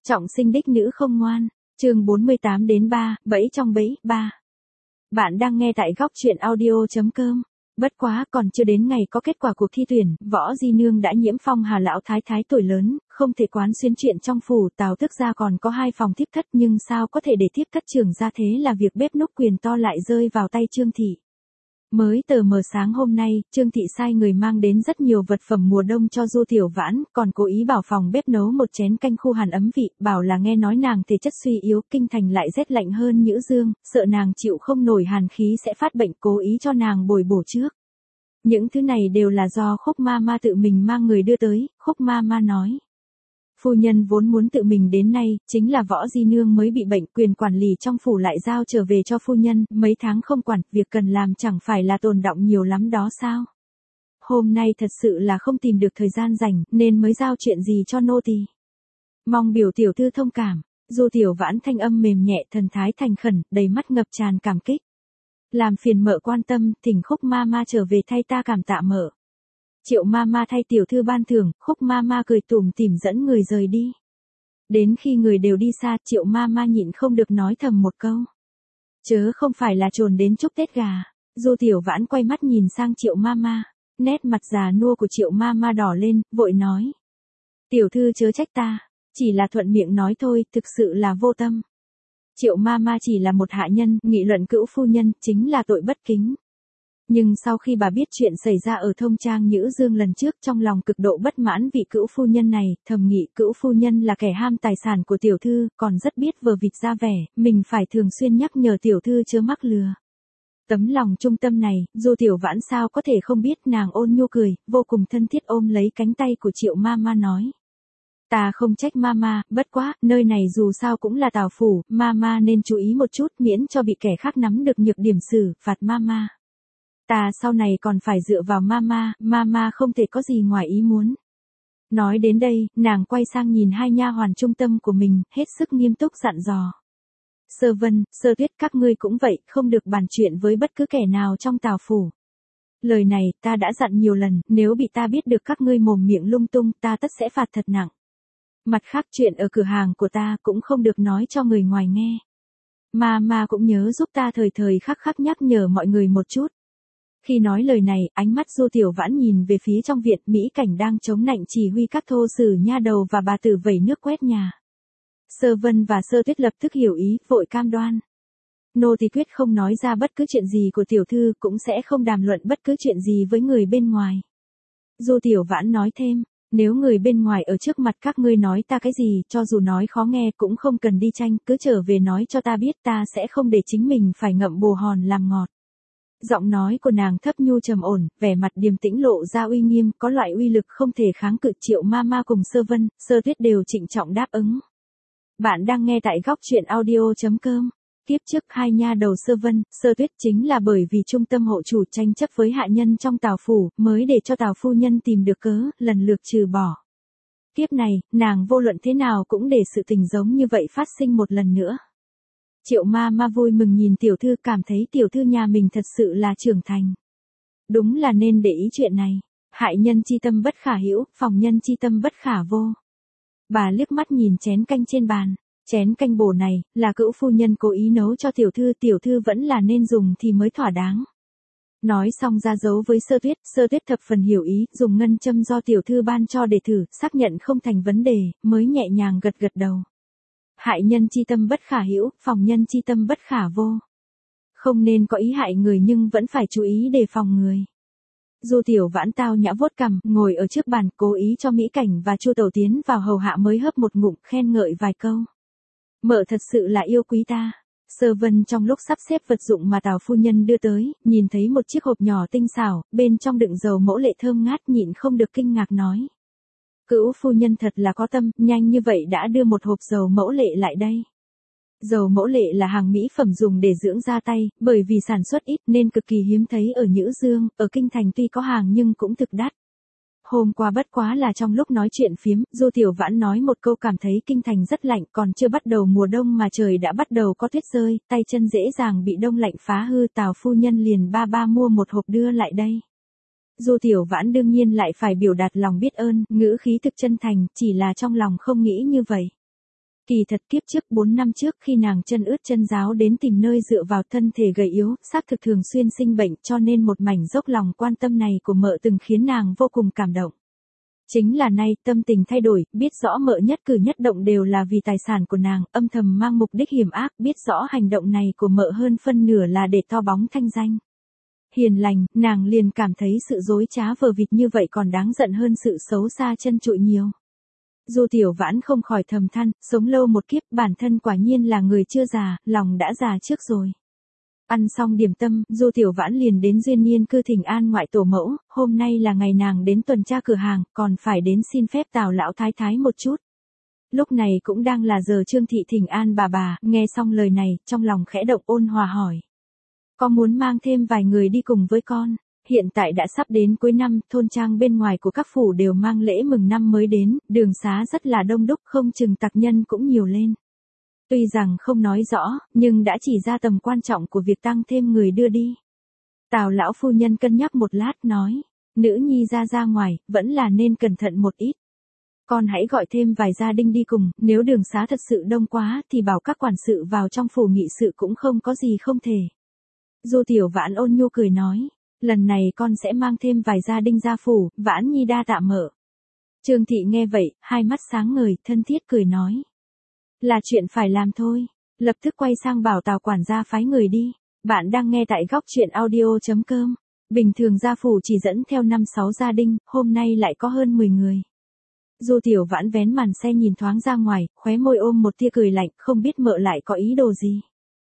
Trọng sinh đích nữ không ngoan, chương 48 đến 3, bẫy trong bẫy, 3. Bạn đang nghe tại góc truyện audio.com. Bất quá còn chưa đến ngày có kết quả cuộc thi tuyển, Võ Di Nương đã nhiễm phong Hà lão thái thái tuổi lớn, không thể quán xuyến chuyện trong phủ. Tào Tước gia còn có 2 phòng thiếp thất, nhưng sao có thể để thiếp thất trưởng ra, thế là việc bếp núc quyền to lại rơi vào tay Trương thị. Mới tờ mờ sáng hôm nay, Trương thị sai người mang đến rất nhiều vật phẩm mùa đông cho Du Tiểu Vãn, còn cố ý bảo phòng bếp nấu một chén canh khô hàn ấm vị, bảo là nghe nói nàng thể chất suy yếu, kinh thành lại rét lạnh hơn Nhữ Dương, sợ nàng chịu không nổi hàn khí sẽ phát bệnh, cố ý cho nàng bồi bổ trước. Những thứ này đều là do Khúc Mama tự mình mang người đưa tới. Khúc Mama nói: phu nhân vốn muốn tự mình đến nay, chính là Võ Di Nương mới bị bệnh, quyền quản lý trong phủ lại giao trở về cho phu nhân, mấy tháng không quản, việc cần làm chẳng phải là tồn đọng nhiều lắm đó sao? Hôm nay thật sự là không tìm được thời gian rảnh, nên mới giao chuyện gì cho nô tỳ. Mong biểu tiểu thư thông cảm. Du Tiểu Vãn thanh âm mềm nhẹ, thần thái thành khẩn, đầy mắt ngập tràn cảm kích. Làm phiền mợ quan tâm, thỉnh Khúc Mama trở về thay ta cảm tạ mợ. Triệu Mama thay tiểu thư ban thưởng. Khúc Mama cười tủm tỉm dẫn người rời đi. Đến khi người đều đi xa, Triệu Mama nhịn không được nói thầm một câu: chớ không phải là trồn đến chúc Tết gà. Du Tiểu Vãn quay mắt nhìn sang Triệu Mama, nét mặt già nua của Triệu Mama đỏ lên, vội nói: tiểu thư chớ trách ta, chỉ là thuận miệng nói thôi, thực sự là vô tâm. Triệu Mama chỉ là một hạ nhân, nghị luận cữu phu nhân chính là tội bất kính. Nhưng sau khi bà biết chuyện xảy ra ở Thông Trang Nhữ Dương lần trước, trong lòng cực độ bất mãn vị cữu phu nhân này, thầm nghĩ cữu phu nhân là kẻ ham tài sản của tiểu thư, còn rất biết vờ vịt ra vẻ, mình phải thường xuyên nhắc nhở tiểu thư chớ mắc lừa. Tấm lòng trung tâm này, Du Tiểu Vãn sao có thể không biết. Nàng ôn nhu cười, vô cùng thân thiết ôm lấy cánh tay của Triệu Mama nói: ta không trách Mama, bất quá, nơi này dù sao cũng là Tào phủ, Mama nên chú ý một chút, miễn cho bị kẻ khác nắm được nhược điểm xử phạt Mama. Ta sau này còn phải dựa vào Mama, Mama không thể có gì ngoài ý muốn. Nói đến đây, nàng quay sang nhìn 2 nha hoàn trung tâm của mình, hết sức nghiêm túc dặn dò: Sơ Vân, Sơ Tuyết, các ngươi cũng vậy, không được bàn chuyện với bất cứ kẻ nào trong Tào phủ. Lời này, ta đã dặn nhiều lần, nếu bị ta biết được các ngươi mồm miệng lung tung, ta tất sẽ phạt thật nặng. Mặt khác, chuyện ở cửa hàng của ta cũng không được nói cho người ngoài nghe. Mama cũng nhớ giúp ta thời thời khắc khắc nhắc nhở mọi người một chút. Khi nói lời này, ánh mắt Du Tiểu Vãn nhìn về phía trong viện, Mỹ Cảnh đang chống nạnh chỉ huy các thô sử nha đầu và bà tử vẩy nước quét nhà. Sơ Vân và Sơ Tuyết lập tức hiểu ý, vội cam đoan: nô tỳ quyết không nói ra bất cứ chuyện gì của tiểu thư, cũng sẽ không đàm luận bất cứ chuyện gì với người bên ngoài. Du Tiểu Vãn nói thêm: nếu người bên ngoài ở trước mặt các ngươi nói ta cái gì, cho dù nói khó nghe cũng không cần đi tranh, cứ trở về nói cho ta biết, ta sẽ không để chính mình phải ngậm bồ hòn làm ngọt. Giọng nói của nàng thấp nhu trầm ổn, vẻ mặt điềm tĩnh lộ ra uy nghiêm, có loại uy lực không thể kháng cự. Triệu Mama cùng Sơ Vân, Sơ Tuyết đều trịnh trọng đáp ứng. Bạn đang nghe tại góc truyện audio.com. Tiếp trước 2 nha đầu Sơ Vân, Sơ Tuyết chính là bởi vì trung tâm hộ chủ tranh chấp với hạ nhân trong Tào phủ, mới để cho Tào phu nhân tìm được cớ, lần lượt trừ bỏ. Tiếp này, nàng vô luận thế nào cũng để sự tình giống như vậy phát sinh một lần nữa. Triệu Mama vui mừng nhìn tiểu thư, cảm thấy tiểu thư nhà mình thật sự là trưởng thành. Đúng là nên để ý chuyện này. Hại nhân chi tâm bất khả hữu, phòng nhân chi tâm bất khả vô. Bà liếc mắt nhìn chén canh trên bàn. Chén canh bổ này, là cữu phu nhân cố ý nấu cho tiểu thư vẫn là nên dùng thì mới thỏa đáng. Nói xong ra dấu với Sơ Tuyết thập phần hiểu ý, dùng ngân châm do tiểu thư ban cho để thử, xác nhận không thành vấn đề, mới nhẹ nhàng gật gật đầu. Hại nhân chi tâm bất khả hữu, phòng nhân chi tâm bất khả vô. Không nên có ý hại người nhưng vẫn phải chú ý đề phòng người. Du Tiểu Vãn tao nhã vuốt cằm, ngồi ở trước bàn, cố ý cho Mỹ Cảnh và Chu Tẩu tiến vào hầu hạ mới hớp một ngụm, khen ngợi vài câu. Mợ thật sự là yêu quý ta. Sơ Vân trong lúc sắp xếp vật dụng mà Tào phu nhân đưa tới, nhìn thấy một chiếc hộp nhỏ tinh xảo, bên trong đựng dầu mẫu lệ thơm ngát, nhịn không được kinh ngạc nói: cữu phu nhân thật là có tâm, nhanh như vậy đã đưa một hộp dầu mẫu lệ lại đây. Dầu mẫu lệ là hàng mỹ phẩm dùng để dưỡng da tay, bởi vì sản xuất ít nên cực kỳ hiếm thấy ở Nhữ Dương, ở kinh thành tuy có hàng nhưng cũng thực đắt. Hôm qua bất quá là trong lúc nói chuyện phiếm, Du Tiểu Vãn nói một câu cảm thấy kinh thành rất lạnh, còn chưa bắt đầu mùa đông mà trời đã bắt đầu có tuyết rơi, tay chân dễ dàng bị đông lạnh phá hư. Tào phu nhân liền ba mua một hộp đưa lại đây. Du Tiểu Vãn đương nhiên lại phải biểu đạt lòng biết ơn, ngữ khí thực chân thành, chỉ là trong lòng không nghĩ như vậy. Kỳ thật kiếp trước 4 năm trước khi nàng chân ướt chân ráo đến tìm nơi dựa vào, thân thể gầy yếu, xác thực thường xuyên sinh bệnh, cho nên một mảnh dốc lòng quan tâm này của mợ từng khiến nàng vô cùng cảm động. Chính là nay tâm tình thay đổi, biết rõ mợ nhất cử nhất động đều là vì tài sản của nàng, âm thầm mang mục đích hiểm ác, biết rõ hành động này của mợ hơn phân nửa là để to bóng thanh danh. Hiền lành, nàng liền cảm thấy sự dối trá vờ vịt như vậy còn đáng giận hơn sự xấu xa chân trụi nhiều. Du Tiểu Vãn không khỏi thầm than, sống lâu một kiếp, bản thân quả nhiên là người chưa già, lòng đã già trước rồi. Ăn xong điểm tâm, Du Tiểu Vãn liền đến Duyên Niên cư thỉnh an ngoại tổ mẫu, hôm nay là ngày nàng đến tuần tra cửa hàng, còn phải đến xin phép Tào lão thái thái một chút. Lúc này cũng đang là giờ Trương thị thỉnh an bà, nghe xong lời này, trong lòng khẽ động, ôn hòa hỏi. Có muốn mang thêm vài người đi cùng với con? Hiện tại đã sắp đến cuối năm, thôn trang bên ngoài của các phủ đều mang lễ mừng năm mới đến, đường xá rất là đông đúc, không chừng tặc nhân cũng nhiều lên. Tuy rằng không nói rõ, nhưng đã chỉ ra tầm quan trọng của việc tăng thêm người đưa đi. Tào lão phu nhân cân nhắc một lát nói, nữ nhi ra ngoài, vẫn là nên cẩn thận một ít. Con hãy gọi thêm vài gia đình đi cùng, nếu đường xá thật sự đông quá thì bảo các quản sự vào trong phủ nghị sự cũng không có gì không thể. Du Tiểu Vãn ôn nhu cười nói, lần này con sẽ mang thêm vài gia đình ra phủ, Vãn nhi đa tạ mợ. Trương thị nghe vậy, hai mắt sáng ngời, thân thiết cười nói. Là chuyện phải làm thôi. Lập tức quay sang bảo Tào quản gia phái người đi. Bạn đang nghe tại góc truyện audio.com. Bình thường gia phủ chỉ dẫn theo 5-6 gia đình, hôm nay lại có hơn 10 người. Du Tiểu Vãn vén màn xe nhìn thoáng ra ngoài, khóe môi ôm một tia cười lạnh, không biết mợ lại có ý đồ gì.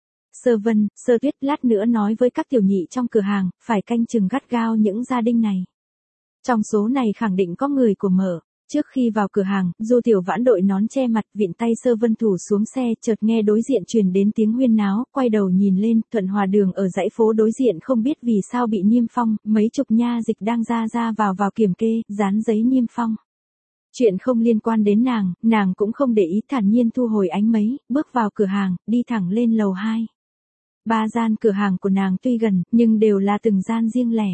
Sơ Vân, Sơ Tuyết lát nữa nói với các tiểu nhị trong cửa hàng, phải canh chừng gắt gao những gia đình này. Trong số này khẳng định có người của mợ. Trước khi vào cửa hàng, Du Tiểu Vãn đội nón che mặt, vịn tay Sơ Vân Thủ xuống xe, chợt nghe đối diện truyền đến tiếng huyên náo, quay đầu nhìn lên, Thuận Hòa đường ở dãy phố đối diện không biết vì sao bị niêm phong, mấy chục nha dịch đang ra vào kiểm kê, dán giấy niêm phong. Chuyện không liên quan đến nàng cũng không để ý, thản nhiên thu hồi ánh mấy, bước vào cửa hàng, đi thẳng lên lầu 2. 3 gian cửa hàng của nàng tuy gần, nhưng đều là từng gian riêng lẻ.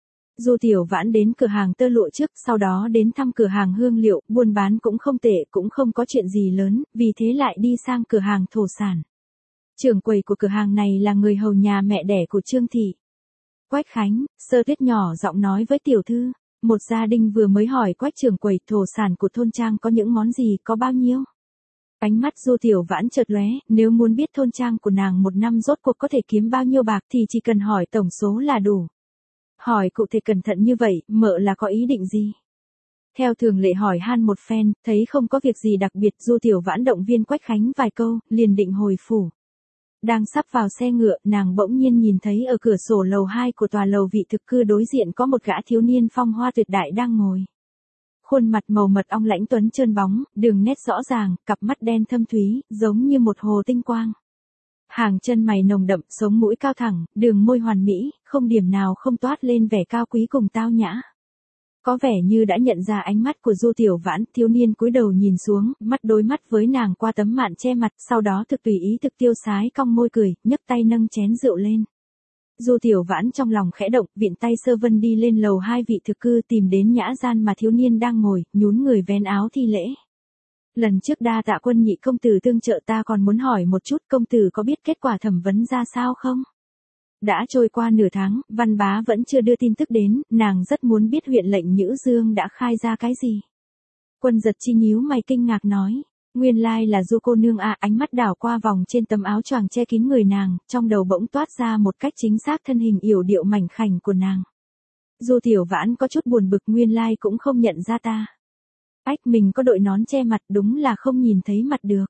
Du Tiểu Vãn đến cửa hàng tơ lụa trước, sau đó đến thăm cửa hàng hương liệu, buôn bán cũng không tệ, cũng không có chuyện gì lớn, vì thế lại đi sang cửa hàng thổ sản. Trưởng quầy của cửa hàng này là người hầu nhà mẹ đẻ của Trương thị. Quách Khánh, Sơ Tuyết nhỏ giọng nói với tiểu thư, một gia đình vừa mới hỏi Quách trưởng quầy thổ sản của thôn trang có những món gì, có bao nhiêu. Ánh mắt Du Tiểu Vãn chợt lóe, nếu muốn biết thôn trang của nàng một năm rốt cuộc có thể kiếm bao nhiêu bạc thì chỉ cần hỏi tổng số là đủ. Hỏi cụ thể cẩn thận như vậy, mợ là có ý định gì? Theo thường lệ hỏi han một phen, thấy không có việc gì đặc biệt, Du Tiểu Vãn động viên Quách Khánh vài câu, liền định hồi phủ. Đang sắp vào xe ngựa, nàng bỗng nhiên nhìn thấy ở cửa sổ lầu 2 của tòa lầu vị thực cư đối diện có một gã thiếu niên phong hoa tuyệt đại đang ngồi. Khuôn mặt màu mật ong lãnh tuấn trơn bóng, đường nét rõ ràng, cặp mắt đen thâm thúy, giống như một hồ tinh quang. Hàng chân mày nồng đậm, sống mũi cao thẳng, đường môi hoàn mỹ, không điểm nào không toát lên vẻ cao quý cùng tao nhã. Có vẻ như đã nhận ra ánh mắt của Du Tiểu Vãn, thiếu niên cúi đầu nhìn xuống, mắt đối mắt với nàng qua tấm mạn che mặt, sau đó thực tùy ý thực tiêu sái cong môi cười, nhấc tay nâng chén rượu lên. Du Tiểu Vãn trong lòng khẽ động, vịn tay Sơ Vân đi lên lầu 2 vị thực cư tìm đến nhã gian mà thiếu niên đang ngồi, nhún người vén áo thi lễ. Lần trước đa tạ Quân nhị công tử tương trợ, ta còn muốn hỏi một chút, công tử có biết kết quả thẩm vấn ra sao không? Đã trôi qua nửa tháng, Văn Bá vẫn chưa đưa tin tức đến, nàng rất muốn biết huyện lệnh Nhữ Dương đã khai ra cái gì. Quân Giật Chi nhíu mày kinh ngạc nói, nguyên lai là Du cô nương à. Ánh mắt đảo qua vòng trên tấm áo choàng che kín người nàng, trong đầu bỗng toát ra một cách chính xác thân hình yểu điệu mảnh khảnh của nàng. Du Tiểu Vãn có chút buồn bực, nguyên lai cũng không nhận ra ta. Ách, mình có đội nón che mặt, đúng là không nhìn thấy mặt được.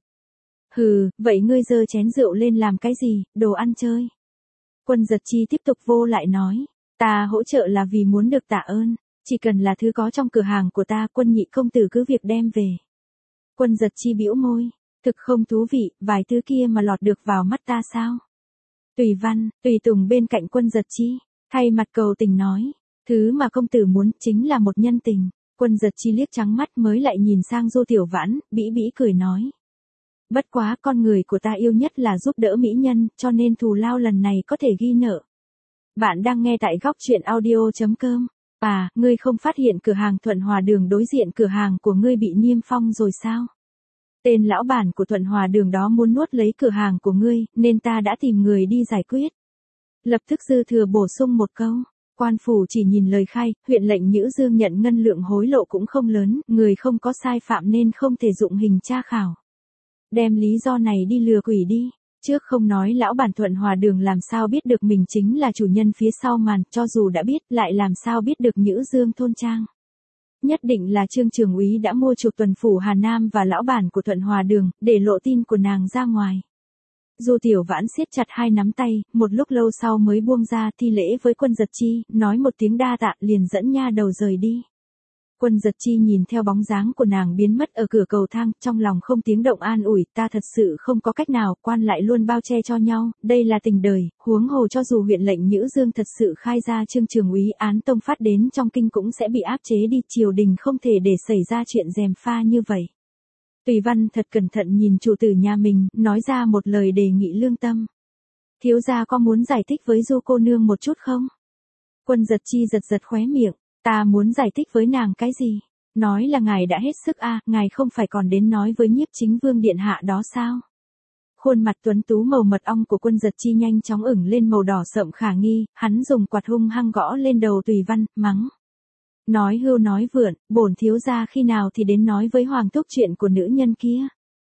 Hừ, vậy ngươi giơ chén rượu lên làm cái gì, đồ ăn chơi. Quân Giật Chi tiếp tục vô lại nói, ta hỗ trợ là vì muốn được tạ ơn, chỉ cần là thứ có trong cửa hàng của ta, Quân nhị công tử cứ việc đem về. Quân Giật Chi bĩu môi, thực không thú vị, vài thứ kia mà lọt được vào mắt ta sao? Tùy Văn, Tùy Tùng bên cạnh Quân Giật Chi, thay mặt cầu tình nói, thứ mà công tử muốn chính là một nhân tình. Quân Giật Chi liếc trắng mắt mới lại nhìn sang Du Tiểu Vãn, bĩ bĩ cười nói. Bất quá con người của ta yêu nhất là giúp đỡ mỹ nhân, cho nên thù lao lần này có thể ghi nợ. Bạn đang nghe tại góc truyện audio.com. À, ngươi không phát hiện cửa hàng Thuận Hòa đường đối diện cửa hàng của ngươi bị niêm phong rồi sao? Tên lão bản của Thuận Hòa Đường đó muốn nuốt lấy cửa hàng của ngươi, nên ta đã tìm người đi giải quyết. Lập tức Dư Thừa bổ sung một câu. Quan phủ chỉ nhìn lời khai, huyện lệnh Nhữ Dương nhận ngân lượng hối lộ cũng không lớn, người không có sai phạm nên không thể dụng hình tra khảo. Đem lý do này đi lừa quỷ đi. Trước không nói lão bản Thuận Hòa Đường làm sao biết được mình chính là chủ nhân phía sau màn, cho dù đã biết, lại làm sao biết được Nhữ Dương thôn trang. Nhất định là Trương Trường Úy đã mua chuộc tuần phủ Hà Nam và lão bản của Thuận Hòa Đường, để lộ tin của nàng ra ngoài. Du Tiểu Vãn siết chặt hai nắm tay, một lúc lâu sau mới buông ra thi lễ với Quân Giật Chi, nói một tiếng đa tạ liền dẫn nha đầu rời đi. Quân Giật Chi nhìn theo bóng dáng của nàng biến mất ở cửa cầu thang, trong lòng không tiếng động an ủi, ta thật sự không có cách nào, quan lại luôn bao che cho nhau, đây là tình đời, huống hồ cho dù huyện lệnh Nhữ Dương thật sự khai ra Trương Trường Úy án tông phát đến trong kinh cũng sẽ bị áp chế đi, triều đình không thể để xảy ra chuyện gièm pha như vậy. Tùy Văn thật cẩn thận nhìn chủ tử nhà mình, nói ra một lời đề nghị lương tâm. Thiếu gia có muốn giải thích với Du cô nương một chút không? Quân Giật Chi giật giật khóe miệng. Ta muốn giải thích với nàng cái gì? Nói là ngài đã hết sức ngài không phải còn đến nói với Nhiếp Chính Vương điện hạ đó sao? Khuôn mặt tuấn tú màu mật ong của Quân Giật Chi nhanh chóng ửng lên màu đỏ sậm khả nghi, hắn dùng quạt hung hăng gõ lên đầu Tùy Văn, mắng. Nói hưu nói vượn, bổn thiếu gia khi nào thì đến nói với hoàng thúc chuyện của nữ nhân kia?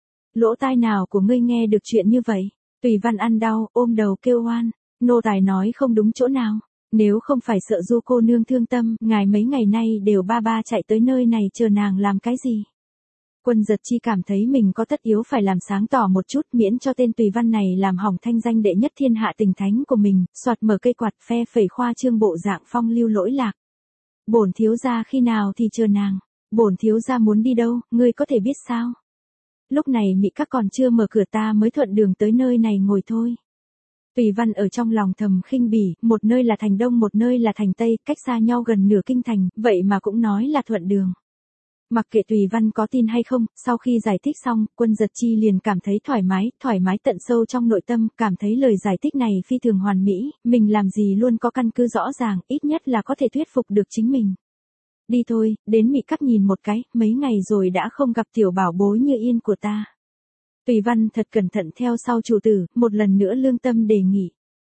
Lỗ tai nào của ngươi nghe được chuyện như vậy? Tùy Văn ăn đau, ôm đầu kêu oan, nô tài nói không đúng chỗ nào. Nếu không phải sợ Du cô nương thương tâm, ngài mấy ngày nay đều ba chạy tới nơi này chờ nàng làm cái gì? Quân Giật Chi cảm thấy mình có tất yếu phải làm sáng tỏ một chút, miễn cho tên Tùy Văn này làm hỏng thanh danh đệ nhất thiên hạ tình thánh của mình, soạt mở cây quạt phe phẩy khoa trương bộ dạng phong lưu lỗi lạc. Bổn thiếu gia khi nào thì chờ nàng? Bổn thiếu gia muốn đi đâu, ngươi có thể biết sao? Lúc này Mị Các còn chưa mở cửa ta mới thuận đường tới nơi này ngồi thôi. Tùy Văn ở trong lòng thầm khinh bỉ, một nơi là thành Đông một nơi là thành Tây, cách xa nhau gần nửa kinh thành, vậy mà cũng nói là thuận đường. Mặc kệ Tùy Văn có tin hay không, sau khi giải thích xong, Quân Giật Chi liền cảm thấy thoải mái tận sâu trong nội tâm, cảm thấy lời giải thích này phi thường hoàn mỹ, mình làm gì luôn có căn cứ rõ ràng, ít nhất là có thể thuyết phục được chính mình. Đi thôi, đến Mị Các nhìn một cái, mấy ngày rồi đã không gặp tiểu bảo bối như yên của ta. Tùy Văn thật cẩn thận theo sau chủ tử, một lần nữa lương tâm đề nghị.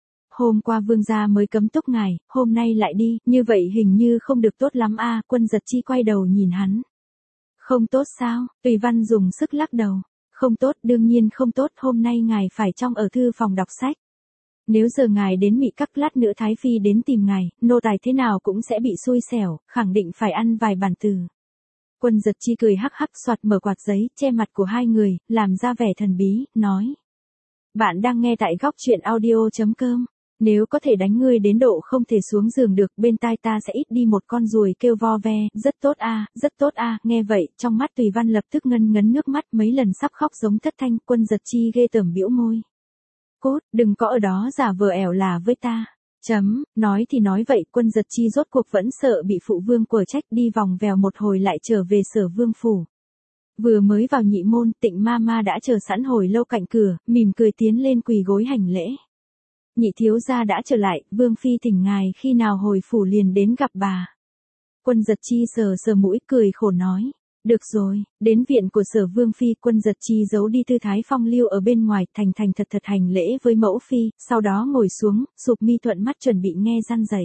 Hôm qua vương gia mới cấm túc ngài, hôm nay lại đi, như vậy hình như không được tốt lắm Quân Giật Chi quay đầu nhìn hắn. Không tốt sao? Tùy Văn dùng sức lắc đầu. Không tốt, đương nhiên không tốt, hôm nay ngài phải trong ở thư phòng đọc sách. Nếu giờ ngài đến Mị Các lát nữa Thái Phi đến tìm ngài, nô tài thế nào cũng sẽ bị xui xẻo, khẳng định phải ăn vài bản từ. Quân Giật Chi cười hắc hắc soạt mở quạt giấy, che mặt của hai người, làm ra vẻ thần bí, nói. Bạn đang nghe tại góc truyện audio.com. Nếu có thể đánh ngươi đến độ không thể xuống giường được, bên tai ta sẽ ít đi một con ruồi kêu vo ve, rất tốt nghe vậy, trong mắt Tùy Văn lập tức ngân ngấn nước mắt mấy lần sắp khóc giống thất thanh, Quân Giật Chi ghê tởm bĩu môi. Cốt, đừng có ở đó giả vờ ẻo là với ta. Nói thì nói vậy, Quân Giật Chi rốt cuộc vẫn sợ bị phụ vương quở trách, đi vòng vèo một hồi lại trở về Sở Vương phủ. Vừa mới vào nhị môn, Tịnh ma đã chờ sẵn hồi lâu cạnh cửa, mỉm cười tiến lên quỳ gối hành lễ. Nhị thiếu gia đã trở lại, Vương phi thỉnh ngài khi nào hồi phủ liền đến gặp bà. Quân Giật Chi sờ mũi cười khổ nói. Được rồi, đến viện của Sở Vương phi, Quân Giật Chi giấu đi tư thái phong lưu ở bên ngoài, thành thật hành lễ với mẫu phi, sau đó ngồi xuống, sụp mi thuận mắt chuẩn bị nghe răn dạy.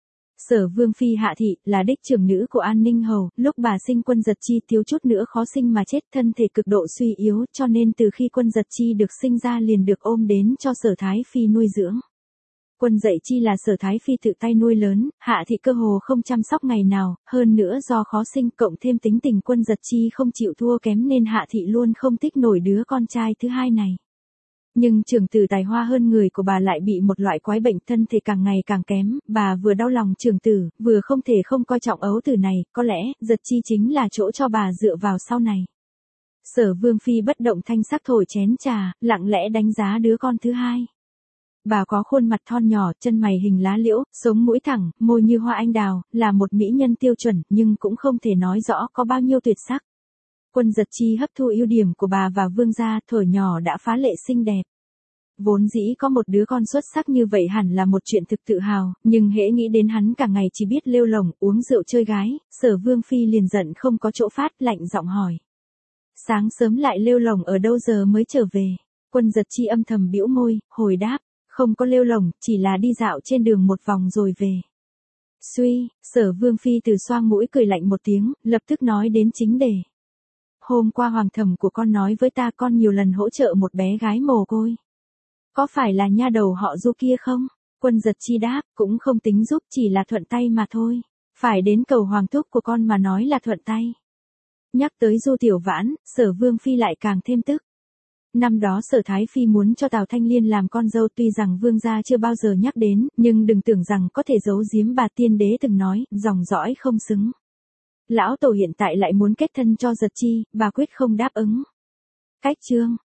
Sở Vương phi Hạ thị là đích trưởng nữ của An Ninh hầu, lúc bà sinh Quân Giật Chi thiếu chút nữa khó sinh mà chết, thân thể cực độ suy yếu, cho nên từ khi Quân Giật Chi được sinh ra liền được ôm đến cho Sở Thái phi nuôi dưỡng. Quân Dạy Chi là Sở Thái phi tự tay nuôi lớn, Hạ thị cơ hồ không chăm sóc ngày nào, hơn nữa do khó sinh cộng thêm tính tình Quân Giật Chi không chịu thua kém nên Hạ thị luôn không thích nổi đứa con trai thứ hai này. Nhưng trưởng tử tài hoa hơn người của bà lại bị một loại quái bệnh, thân thể càng ngày càng kém, bà vừa đau lòng trưởng tử, vừa không thể không coi trọng ấu tử này, có lẽ, Giật Chi chính là chỗ cho bà dựa vào sau này. Sở Vương phi bất động thanh sắc thổi chén trà, lặng lẽ đánh giá đứa con thứ hai. Bà có khuôn mặt thon nhỏ, chân mày hình lá liễu, sống mũi thẳng, môi như hoa anh đào, là một mỹ nhân tiêu chuẩn, nhưng cũng không thể nói rõ có bao nhiêu tuyệt sắc. Quân Giật Chi hấp thu ưu điểm của bà và vương gia, thuở nhỏ đã phá lệ xinh đẹp. Vốn dĩ có một đứa con xuất sắc như vậy hẳn là một chuyện thực tự hào, nhưng hễ nghĩ đến hắn cả ngày chỉ biết lêu lổng, uống rượu chơi gái, Sở Vương phi liền giận không có chỗ phát, lạnh giọng hỏi. Sáng sớm lại lêu lổng ở đâu giờ mới trở về? Quân Giật Chi âm thầm bĩu môi, hồi đáp, không có lêu lổng, chỉ là đi dạo trên đường một vòng rồi về. Suy, Sở Vương Phi từ xoang mũi cười lạnh một tiếng, lập tức nói đến chính đề. Hôm qua hoàng thẩm của con nói với ta con nhiều lần hỗ trợ một bé gái mồ côi. Có phải là nha đầu họ Du kia không? Quân Giật Chi đáp, cũng không tính giúp, chỉ là thuận tay mà thôi. Phải đến cầu hoàng thúc của con mà nói là thuận tay. Nhắc tới Du Tiểu Vãn, Sở Vương Phi lại càng thêm tức. Năm đó Sở Thái Phi muốn cho Tào Thanh Liên làm con dâu, tuy rằng vương gia chưa bao giờ nhắc đến, nhưng đừng tưởng rằng có thể giấu giếm, bà tiên đế từng nói, dòng dõi không xứng. Lão tổ hiện tại lại muốn kết thân cho Giật Chi, bà quyết không đáp ứng. Cách chương